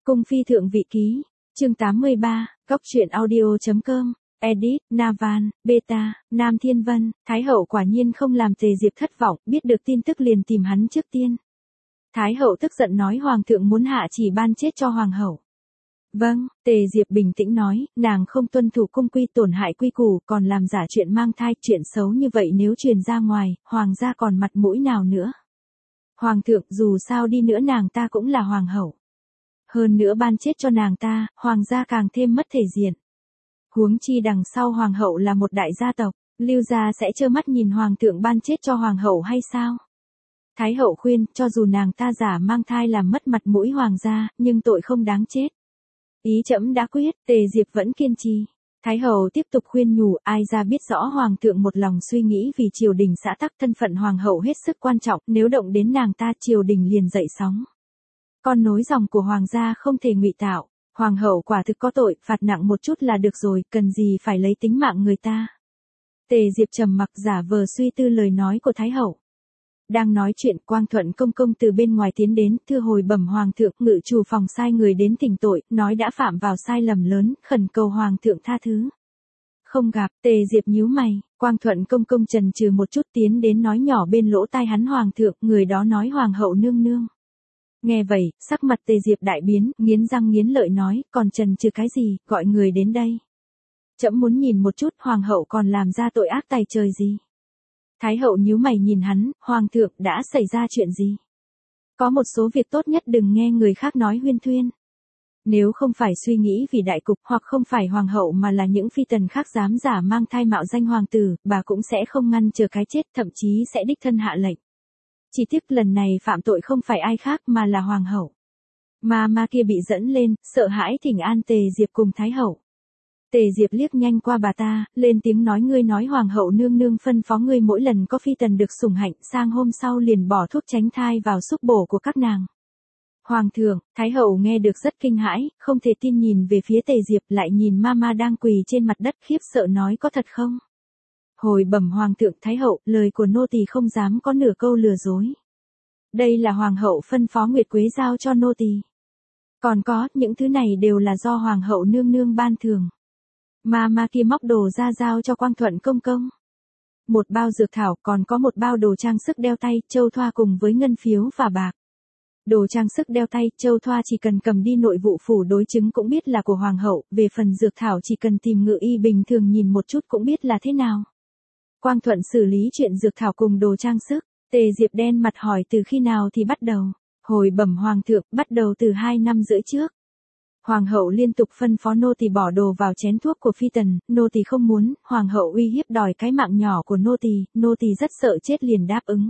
Cung phi thượng vị ký, chương 83, góc truyện audio.com, edit, Navan, Beta, Nam Thiên Vân, Thái hậu quả nhiên không làm Tề Diệp thất vọng, biết được tin tức liền tìm hắn trước tiên. Thái hậu tức giận nói hoàng thượng muốn hạ chỉ ban chết cho hoàng hậu. Vâng, Tề Diệp bình tĩnh nói, nàng không tuân thủ cung quy tổn hại quy củ, còn làm giả chuyện mang thai, chuyện xấu như vậy nếu truyền ra ngoài, hoàng gia còn mặt mũi nào nữa. Hoàng thượng dù sao đi nữa nàng ta cũng là hoàng hậu. Hơn nữa ban chết cho nàng ta, hoàng gia càng thêm mất thể diện. Huống chi đằng sau hoàng hậu là một đại gia tộc, Lưu gia sẽ trơ mắt nhìn hoàng thượng ban chết cho hoàng hậu hay sao? Thái hậu khuyên, cho dù nàng ta giả mang thai làm mất mặt mũi hoàng gia, nhưng tội không đáng chết. Ý trẫm đã quyết, Tề Diệp vẫn kiên trì. Thái hậu tiếp tục khuyên nhủ, ai ra biết rõ hoàng thượng một lòng suy nghĩ vì triều đình xã tắc, thân phận hoàng hậu hết sức quan trọng, nếu động đến nàng ta triều đình liền dậy sóng. Con nối dòng của hoàng gia không thể ngụy tạo, hoàng hậu quả thực có tội, phạt nặng một chút là được rồi, cần gì phải lấy tính mạng người ta. Tề Diệp trầm mặc giả vờ suy tư lời nói của Thái hậu. Đang nói chuyện, Quang Thuận công công từ bên ngoài tiến đến, thưa hồi bẩm hoàng thượng, ngự chủ phòng sai người đến thỉnh tội, nói đã phạm vào sai lầm lớn, khẩn cầu hoàng thượng tha thứ. Không gặp, Tề Diệp nhíu mày, Quang Thuận công công chần chừ một chút tiến đến nói nhỏ bên lỗ tai hắn, hoàng thượng, người đó nói hoàng hậu nương nương. Nghe vậy, sắc mặt Tề Diệp đại biến, nghiến răng nghiến lợi nói, còn chần chừ cái gì, gọi người đến đây. Trẫm muốn nhìn một chút hoàng hậu còn làm ra tội ác tày trời gì. Thái hậu nhíu mày nhìn hắn, hoàng thượng đã xảy ra chuyện gì? Có một số việc tốt nhất đừng nghe người khác nói huyên thuyên. Nếu không phải suy nghĩ vì đại cục hoặc không phải hoàng hậu mà là những phi tần khác dám giả mang thai mạo danh hoàng tử, bà cũng sẽ không ngăn chờ cái chết, thậm chí sẽ đích thân hạ lệnh. Chỉ tiếc lần này phạm tội không phải ai khác mà là hoàng hậu. Ma kia bị dẫn lên, sợ hãi thỉnh an Tề Diệp cùng Thái hậu. Tề Diệp liếc nhanh qua bà ta, lên tiếng nói, ngươi nói hoàng hậu nương nương phân phó ngươi mỗi lần có phi tần được sủng hạnh, sang hôm sau liền bỏ thuốc tránh thai vào xúc bổ của các nàng. Hoàng thượng, Thái hậu nghe được rất kinh hãi, không thể tin nhìn về phía Tề Diệp, lại nhìn Mama đang quỳ trên mặt đất, khiếp sợ nói, có thật không? Hồi bẩm hoàng thượng, Thái hậu, lời của nô tỳ không dám có nửa câu lừa dối. Đây là hoàng hậu phân phó Nguyệt Quế giao cho nô tỳ. Còn có, những thứ này đều là do hoàng hậu nương nương ban thưởng. Ma kia móc đồ ra giao cho Quang Thuận công công. Một bao dược thảo, còn có một bao đồ trang sức đeo tay, châu thoa cùng với ngân phiếu và bạc. Đồ trang sức đeo tay, châu thoa chỉ cần cầm đi nội vụ phủ đối chứng cũng biết là của hoàng hậu, về phần dược thảo chỉ cần tìm ngự y bình thường nhìn một chút cũng biết là thế nào. Quang Thuận xử lý chuyện dược thảo cùng đồ trang sức, Tề Diệp đen mặt hỏi từ khi nào thì bắt đầu. Hồi bẩm hoàng thượng, bắt đầu từ 2 năm rưỡi trước. Hoàng hậu liên tục phân phó nô tỳ bỏ đồ vào chén thuốc của phi tần, nô tỳ không muốn, hoàng hậu uy hiếp đòi cái mạng nhỏ của nô tỳ rất sợ chết liền đáp ứng.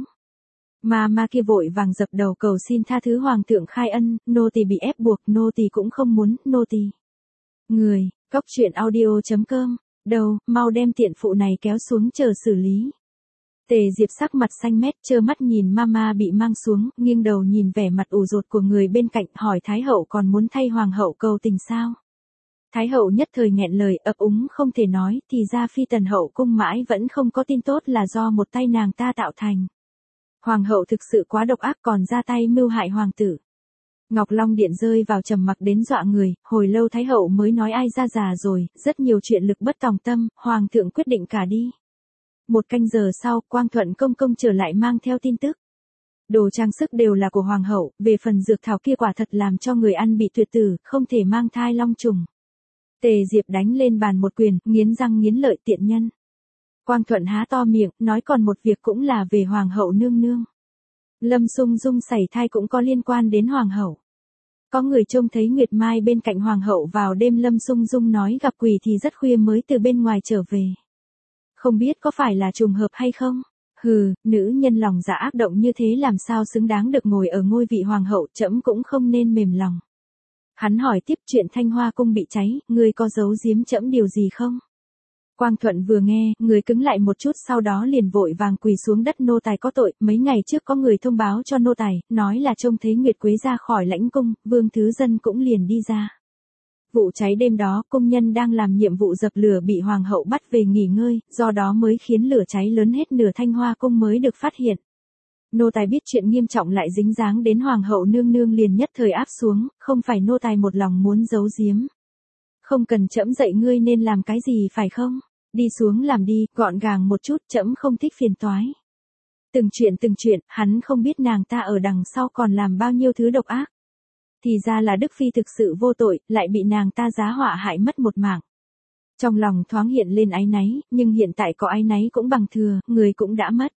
Ma kia vội vàng dập đầu cầu xin tha thứ hoàng thượng khai ân, nô tỳ bị ép buộc, nô tỳ cũng không muốn, nô tỳ. Người, góc truyện audio.com, đâu, mau đem tiện phụ này kéo xuống chờ xử lý. Tề Diệp sắc mặt xanh mét, trơ mắt nhìn Mama bị mang xuống, nghiêng đầu nhìn vẻ mặt ủ rột của người bên cạnh, hỏi Thái hậu còn muốn thay hoàng hậu cầu tình sao? Thái hậu nhất thời nghẹn lời, ấp úng không thể nói, thì ra phi tần hậu cung mãi vẫn không có tin tốt là do một tay nàng ta tạo thành. Hoàng hậu thực sự quá độc ác, còn ra tay mưu hại hoàng tử. Ngọc Long Điện rơi vào trầm mặc đến dọa người, hồi lâu Thái hậu mới nói, ai ra già rồi, rất nhiều chuyện lực bất tòng tâm, hoàng thượng quyết định cả đi. 1 canh giờ sau, Quang Thuận công công trở lại mang theo tin tức. Đồ trang sức đều là của hoàng hậu, về phần dược thảo kia quả thật làm cho người ăn bị tuyệt tử, không thể mang thai long trùng. Tề Diệp đánh lên bàn một quyền, nghiến răng nghiến lợi, tiện nhân. Quang Thuận há to miệng, nói còn một việc cũng là về hoàng hậu nương nương. Lâm Sung Dung sảy thai cũng có liên quan đến hoàng hậu. Có người trông thấy Nguyệt Mai bên cạnh hoàng hậu vào đêm, Lâm Sung Dung nói gặp quỷ thì rất khuya mới từ bên ngoài trở về. Không biết có phải là trùng hợp hay không? Hừ, nữ nhân lòng dạ ác động như thế làm sao xứng đáng được ngồi ở ngôi vị hoàng hậu, trẫm cũng không nên mềm lòng. Hắn hỏi tiếp, chuyện Thanh Hoa cung bị cháy, ngươi có giấu giếm trẫm điều gì không? Quang Thuận vừa nghe, người cứng lại một chút, sau đó liền vội vàng quỳ xuống đất, nô tài có tội, mấy ngày trước có người thông báo cho nô tài, nói là trông thấy Nguyệt Quế ra khỏi lãnh cung, Vương Thứ Dân cũng liền đi ra. Vụ cháy đêm đó, công nhân đang làm nhiệm vụ dập lửa bị hoàng hậu bắt về nghỉ ngơi, do đó mới khiến lửa cháy lớn hết nửa Thanh Hoa cung mới được phát hiện. Nô tài biết chuyện nghiêm trọng lại dính dáng đến hoàng hậu nương nương liền nhất thời áp xuống, không phải nô tài một lòng muốn giấu giếm. Không cần trẫm dạy ngươi nên làm cái gì phải không? Đi xuống làm đi, gọn gàng một chút, trẫm không thích phiền toái. Từng chuyện, hắn không biết nàng ta ở đằng sau còn làm bao nhiêu thứ độc ác. Thì ra là Đức Phi thực sự vô tội, lại bị nàng ta giá họa hại mất một mạng. Trong lòng thoáng hiện lên áy náy, nhưng hiện tại có áy náy cũng bằng thừa, người cũng đã mất.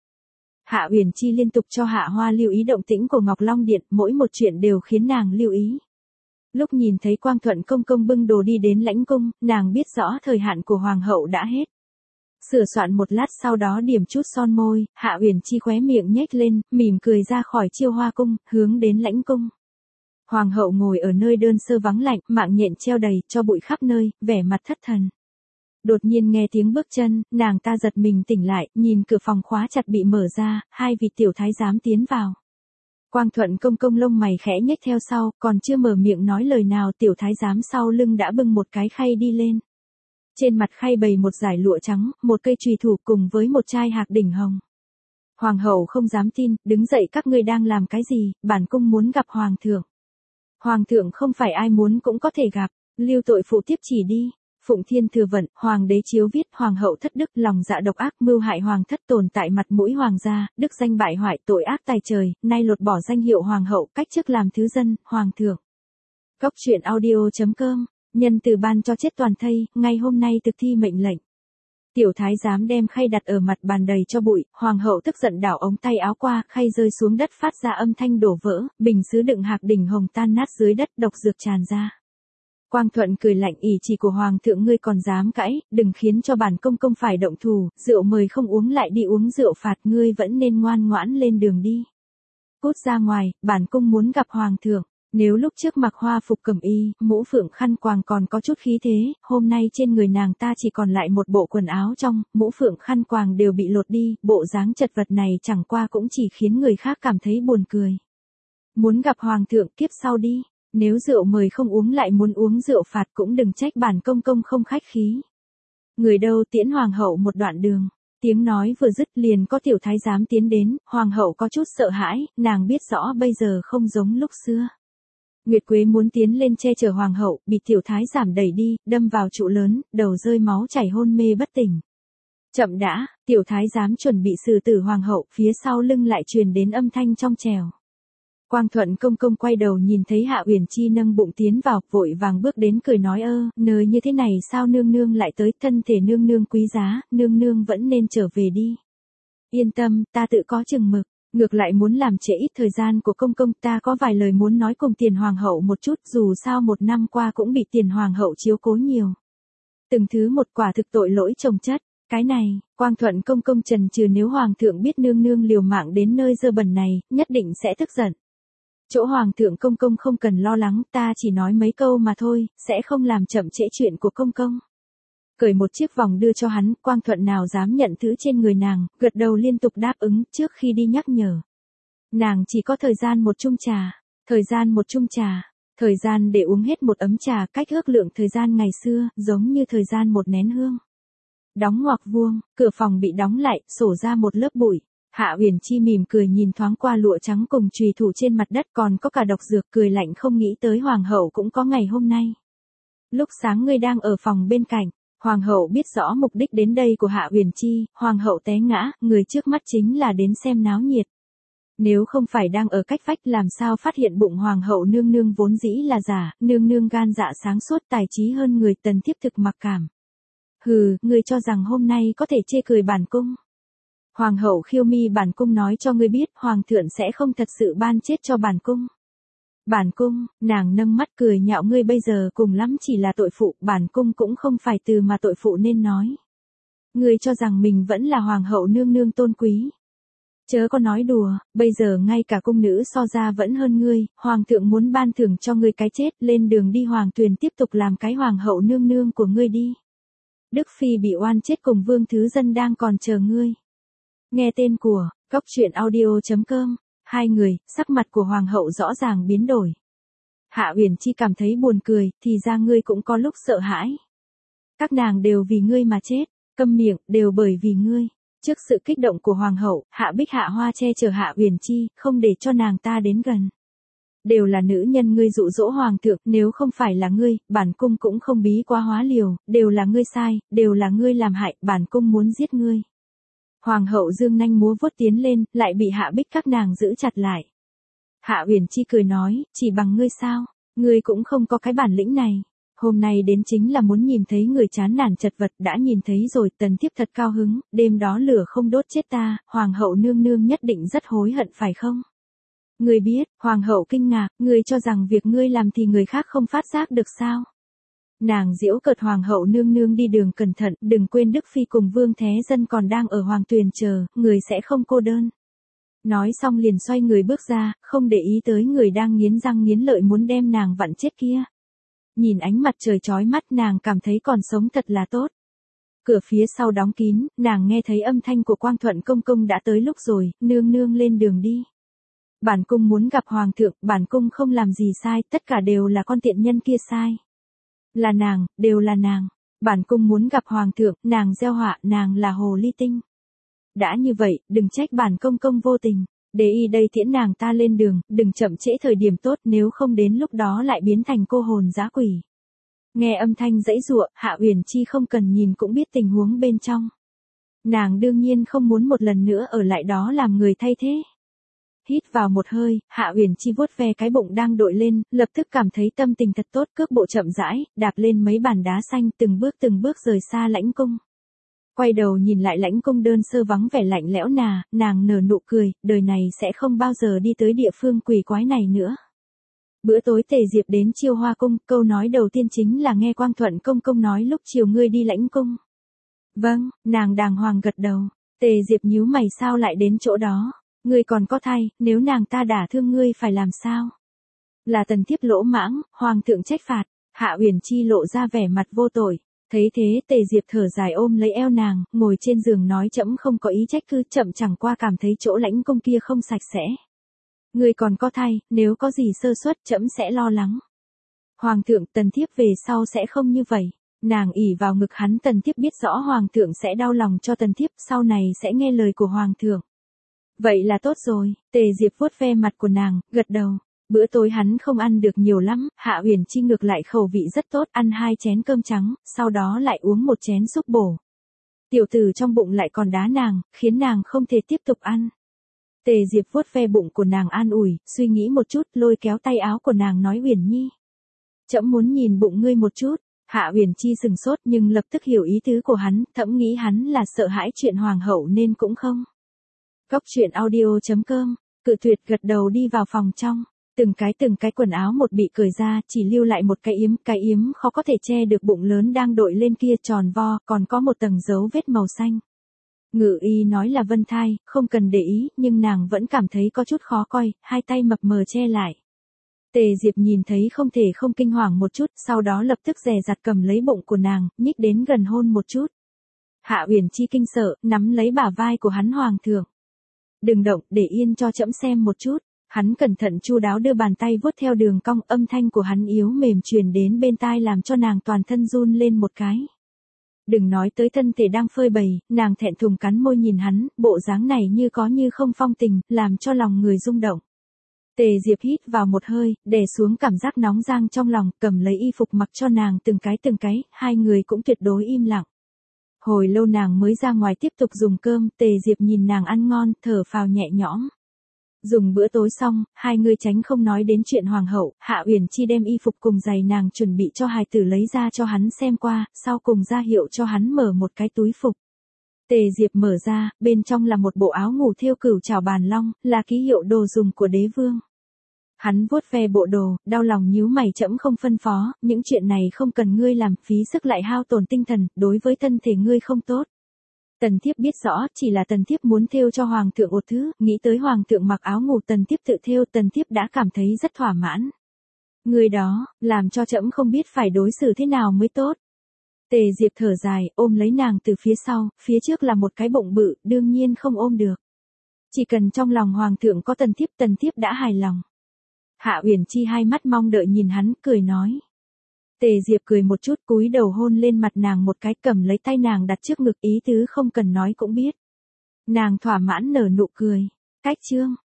Hạ Uyển Chi liên tục cho Hạ Hoa lưu ý động tĩnh của Ngọc Long Điện, mỗi một chuyện đều khiến nàng lưu ý. Lúc nhìn thấy Quang Thuận công công bưng đồ đi đến lãnh cung, nàng biết rõ thời hạn của hoàng hậu đã hết. Sửa soạn một lát sau đó điểm chút son môi, Hạ Uyển Chi khóe miệng nhếch lên, mỉm cười ra khỏi Chiêu Hoa cung, hướng đến lãnh cung. Hoàng hậu ngồi ở nơi đơn sơ vắng lạnh, mạng nhện treo đầy, cho bụi khắp nơi, vẻ mặt thất thần. Đột nhiên nghe tiếng bước chân, nàng ta giật mình tỉnh lại, nhìn cửa phòng khóa chặt bị mở ra, hai vị tiểu thái giám tiến vào. Quang Thuận công công lông mày khẽ nhếch theo sau, còn chưa mở miệng nói lời nào tiểu thái giám sau lưng đã bưng một cái khay đi lên. Trên mặt khay bày một dải lụa trắng, một cây chùy thủ cùng với một chai hạc đỉnh hồng. Hoàng hậu không dám tin, đứng dậy các ngươi đang làm cái gì, bản cung muốn gặp hoàng thượng. Hoàng thượng không phải ai muốn cũng có thể gặp, lưu tội phụ tiếp chỉ đi. Phụng Thiên Thừa Vận, Hoàng đế chiếu viết hoàng hậu thất đức lòng dạ độc ác mưu hại hoàng thất tồn tại mặt mũi hoàng gia, đức danh bại hoại tội ác tài trời, nay lột bỏ danh hiệu hoàng hậu cách chức làm thứ dân, hoàng thượng. Góc truyện audio.com, nhân từ ban cho chết toàn thây, ngay hôm nay thực thi mệnh lệnh. Tiểu thái giám đem khay đặt ở mặt bàn đầy cho bụi, hoàng hậu tức giận đảo ống tay áo qua, khay rơi xuống đất phát ra âm thanh đổ vỡ, bình sứ đựng hạc đỉnh hồng tan nát dưới đất, độc dược tràn ra. Quang Thuận cười lạnh ỷ chỉ của hoàng thượng ngươi còn dám cãi, đừng khiến cho bản công công phải động thủ, rượu mời không uống lại đi uống rượu phạt ngươi vẫn nên ngoan ngoãn lên đường đi. Cút ra ngoài, bản cung muốn gặp hoàng thượng. Nếu lúc trước mặc hoa phục cẩm y, mũ phượng khăn quàng còn có chút khí thế, hôm nay trên người nàng ta chỉ còn lại một bộ quần áo trong, mũ phượng khăn quàng đều bị lột đi, bộ dáng chật vật này chẳng qua cũng chỉ khiến người khác cảm thấy buồn cười. Muốn gặp hoàng thượng kiếp sau đi. Nếu rượu mời không uống lại muốn uống rượu phạt cũng đừng trách bản công công không khách khí. Người đâu tiễn hoàng hậu một đoạn đường. Tiếng nói vừa dứt liền có tiểu thái giám tiến đến, hoàng hậu có chút sợ hãi, nàng biết rõ bây giờ không giống lúc xưa. Nguyệt Quế muốn tiến lên che chở hoàng hậu, bị tiểu thái giám đẩy đi, đâm vào trụ lớn, đầu rơi máu chảy hôn mê bất tỉnh. Chậm đã, tiểu thái giám chuẩn bị xử tử hoàng hậu, phía sau lưng lại truyền đến âm thanh trong trèo. Quang Thuận công công quay đầu nhìn thấy Hạ Uyển Chi nâng bụng tiến vào, vội vàng bước đến cười nói nơi như thế này sao nương nương lại tới, thân thể nương nương quý giá, nương nương vẫn nên trở về đi. Yên tâm, ta tự có chừng mực, ngược lại muốn làm trễ ít thời gian của công công, ta có vài lời muốn nói cùng tiền hoàng hậu một chút, dù sao một năm qua cũng bị tiền hoàng hậu chiếu cố nhiều. Từng thứ một quả thực tội lỗi chồng chất. Cái này, Quang Thuận công công chần chừ nếu hoàng thượng biết nương nương liều mạng đến nơi dơ bẩn này, nhất định sẽ tức giận. Chỗ hoàng thượng công công không cần lo lắng, ta chỉ nói mấy câu mà thôi, sẽ không làm chậm trễ chuyện của công công. Cởi một chiếc vòng đưa cho hắn, Quang Thuận nào dám nhận thứ trên người nàng, gật đầu liên tục đáp ứng trước khi đi nhắc nhở. Nàng chỉ có thời gian một chung trà, thời gian để uống hết một ấm trà cách ước lượng thời gian ngày xưa, giống như thời gian một nén hương. Đóng ngoặc vuông, cửa phòng bị đóng lại, sổ ra một lớp bụi. Hạ Uyển Chi mỉm cười nhìn thoáng qua lụa trắng cùng chùy thủ trên mặt đất còn có cả độc dược cười lạnh không nghĩ tới hoàng hậu cũng có ngày hôm nay. Lúc sáng ngươi đang ở phòng bên cạnh, hoàng hậu biết rõ mục đích đến đây của Hạ Uyển Chi, hoàng hậu té ngã, người trước mắt chính là đến xem náo nhiệt. Nếu không phải đang ở cách vách làm sao phát hiện bụng hoàng hậu nương nương vốn dĩ là giả, nương nương gan dạ sáng suốt tài trí hơn người tần thiếp thực mặc cảm. Hừ, ngươi cho rằng hôm nay có thể chê cười bản cung. Hoàng hậu khiêu mi bản cung nói cho ngươi biết, hoàng thượng sẽ không thật sự ban chết cho bản cung. Bản cung, nàng nâng mắt cười nhạo ngươi bây giờ cùng lắm chỉ là tội phụ, bản cung cũng không phải từ mà tội phụ nên nói. Ngươi cho rằng mình vẫn là hoàng hậu nương nương tôn quý. Chớ có nói đùa, bây giờ ngay cả cung nữ so ra vẫn hơn ngươi, hoàng thượng muốn ban thưởng cho ngươi cái chết, lên đường đi hoàng tuyền tiếp tục làm cái hoàng hậu nương nương của ngươi đi. Đức Phi bị oan chết cùng Vương Thứ Dân đang còn chờ ngươi. Nghe tên của, góc truyện audio.com, hai người, sắc mặt của hoàng hậu rõ ràng biến đổi. Hạ Uyển Chi cảm thấy buồn cười, thì ra ngươi cũng có lúc sợ hãi. Các nàng đều vì ngươi mà chết, câm miệng, đều bởi vì ngươi. Trước sự kích động của hoàng hậu, Hạ Bích Hạ Hoa che chở Hạ Uyển Chi, không để cho nàng ta đến gần. Đều là nữ nhân ngươi dụ dỗ hoàng thượng, nếu không phải là ngươi, bản cung cũng không bí quá hóa liều, đều là ngươi sai, đều là ngươi làm hại, bản cung muốn giết ngươi. Hoàng hậu dương nanh múa vuốt tiến lên, lại bị Hạ Bích các nàng giữ chặt lại. Hạ Uyển Chi cười nói, chỉ bằng ngươi sao, ngươi cũng không có cái bản lĩnh này. Hôm nay đến chính là muốn nhìn thấy người chán nản chật vật, đã nhìn thấy rồi. Tần thiếp thật cao hứng, đêm đó lửa không đốt chết ta, hoàng hậu nương nương nhất định rất hối hận phải không? Ngươi biết, hoàng hậu kinh ngạc, ngươi cho rằng việc ngươi làm thì người khác không phát giác được sao? Nàng giễu cợt hoàng hậu nương nương đi đường cẩn thận, đừng quên Đức Phi cùng Vương Thế Dân còn đang ở Hoàng Tuyền chờ, người sẽ không cô đơn. Nói xong liền xoay người bước ra, không để ý tới người đang nghiến răng nghiến lợi muốn đem nàng vặn chết kia. Nhìn ánh mặt trời chói mắt nàng cảm thấy còn sống thật là tốt. Cửa phía sau đóng kín, nàng nghe thấy âm thanh của Quang Thuận công công đã tới lúc rồi, nương nương lên đường đi. Bản cung muốn gặp hoàng thượng, bản cung không làm gì sai, tất cả đều là con tiện nhân kia sai. Là nàng, đều là nàng. Bản cung muốn gặp hoàng thượng, nàng gieo họa, nàng là hồ ly tinh. Đã như vậy, đừng trách bản công công vô tình. Để y đây tiễn nàng ta lên đường, đừng chậm trễ thời điểm tốt, nếu không đến lúc đó lại biến thành cô hồn dã quỷ. Nghe âm thanh giãy giụa, Hạ Uyển Chi không cần nhìn cũng biết tình huống bên trong. Nàng đương nhiên không muốn một lần nữa ở lại đó làm người thay thế. Hít vào một hơi, Hạ Uyển Chi vuốt ve cái bụng đang đội lên, lập tức cảm thấy tâm tình thật tốt, cước bộ chậm rãi, đạp lên mấy bàn đá xanh, từng bước rời xa lãnh cung. Quay đầu nhìn lại lãnh cung đơn sơ vắng vẻ lạnh lẽo nàng nở nụ cười, đời này sẽ không bao giờ đi tới địa phương quỷ quái này nữa. Bữa tối Tề Diệp đến Chiêu Hoa cung, câu nói đầu tiên chính là nghe Quang Thuận công công nói lúc chiều ngươi đi lãnh cung. Vâng, nàng đàng hoàng gật đầu. Tề Diệp nhíu mày, sao lại đến chỗ đó? Ngươi còn có thai, nếu nàng ta đả thương ngươi phải làm sao? Là tần thiếp lỗ mãng, hoàng thượng trách phạt. Hạ Uyển Chi lộ ra vẻ mặt vô tội. Thấy thế Tề Diệp thở dài ôm lấy eo nàng, ngồi trên giường nói trẫm không có ý trách cứ, trẫm chẳng qua cảm thấy chỗ lãnh cung kia không sạch sẽ. Ngươi còn có thai, nếu có gì sơ suất trẫm sẽ lo lắng. Hoàng thượng, tần thiếp về sau sẽ không như vậy. Nàng ỉ vào ngực hắn, tần thiếp biết rõ hoàng thượng sẽ đau lòng cho tần thiếp, sau này sẽ nghe lời của hoàng thượng. Vậy là tốt rồi. Tề Diệp vuốt ve mặt của nàng, gật đầu. Bữa tối hắn không ăn được nhiều lắm, Hạ Uyển Chi ngược lại khẩu vị rất tốt, ăn 2 chén cơm trắng, sau đó lại uống 1 chén súp bổ. Tiểu tử trong bụng lại còn đá nàng, khiến nàng không thể tiếp tục ăn. Tề Diệp vuốt ve bụng của nàng an ủi, suy nghĩ một chút, lôi kéo tay áo của nàng nói Uyển Nhi. Trẫm muốn nhìn bụng ngươi một chút. Hạ Uyển Chi sừng sốt nhưng lập tức hiểu ý tứ của hắn, thẫm nghĩ hắn là sợ hãi chuyện hoàng hậu nên cũng không. Cóc truyện audio.com, Cự Tuyệt gật đầu đi vào phòng trong. Từng cái quần áo một bị cởi ra, chỉ lưu lại một cái yếm khó có thể che được bụng lớn đang đội lên kia tròn vo, còn có một tầng dấu vết màu xanh. Ngự y nói là vân thai, không cần để ý, nhưng nàng vẫn cảm thấy có chút khó coi, hai tay mập mờ che lại. Tề Diệp nhìn thấy không thể không kinh hoàng một chút, sau đó lập tức dè dặt cầm lấy bụng của nàng, nhích đến gần hôn một chút. Hạ Uyển Chi kinh sợ, nắm lấy bả vai của hắn, hoàng thượng. Đừng động, để yên cho trẫm xem một chút. Hắn cẩn thận chu đáo đưa bàn tay vuốt theo đường cong, âm thanh của hắn yếu mềm truyền đến bên tai làm cho nàng toàn thân run lên một cái. Đừng nói tới thân thể đang phơi bày, nàng thẹn thùng cắn môi nhìn hắn, bộ dáng này như có như không phong tình, làm cho lòng người rung động. Tề Diệp hít vào một hơi, đè xuống cảm giác nóng rang trong lòng, cầm lấy y phục mặc cho nàng từng cái, hai người cũng tuyệt đối im lặng. Hồi lâu nàng mới ra ngoài tiếp tục dùng cơm, Tề Diệp nhìn nàng ăn ngon, thở phào nhẹ nhõm. Dùng bữa tối xong, hai người tránh không nói đến chuyện hoàng hậu, Hạ Uyển Chi đem y phục cùng giày nàng chuẩn bị cho hài tử lấy ra cho hắn xem qua, sau cùng ra hiệu cho hắn mở một cái túi phục. Tề Diệp mở ra, bên trong là một bộ áo ngủ thêu cửu trảo bàn long, là ký hiệu đồ dùng của đế vương. Hắn vuốt ve bộ đồ, đau lòng nhíu mày, trẫm không phân phó, những chuyện này không cần ngươi làm, phí sức lại hao tổn tinh thần, đối với thân thể ngươi không tốt. Tần thiếp biết rõ, chỉ là tần thiếp muốn thêu cho hoàng thượng một thứ, nghĩ tới hoàng thượng mặc áo ngủ tần thiếp tự thêu, tần thiếp đã cảm thấy rất thỏa mãn. Người đó, làm cho trẫm không biết phải đối xử thế nào mới tốt. Tề Diệp thở dài, ôm lấy nàng từ phía sau, phía trước là một cái bụng bự, đương nhiên không ôm được. Chỉ cần trong lòng hoàng thượng có tần thiếp đã hài lòng. Hạ Uyển Chi hai mắt mong đợi nhìn hắn, cười nói. Tề Diệp cười một chút, cúi đầu hôn lên mặt nàng một cái, cầm lấy tay nàng đặt trước ngực, ý tứ không cần nói cũng biết. Nàng thỏa mãn nở nụ cười. Cách chương.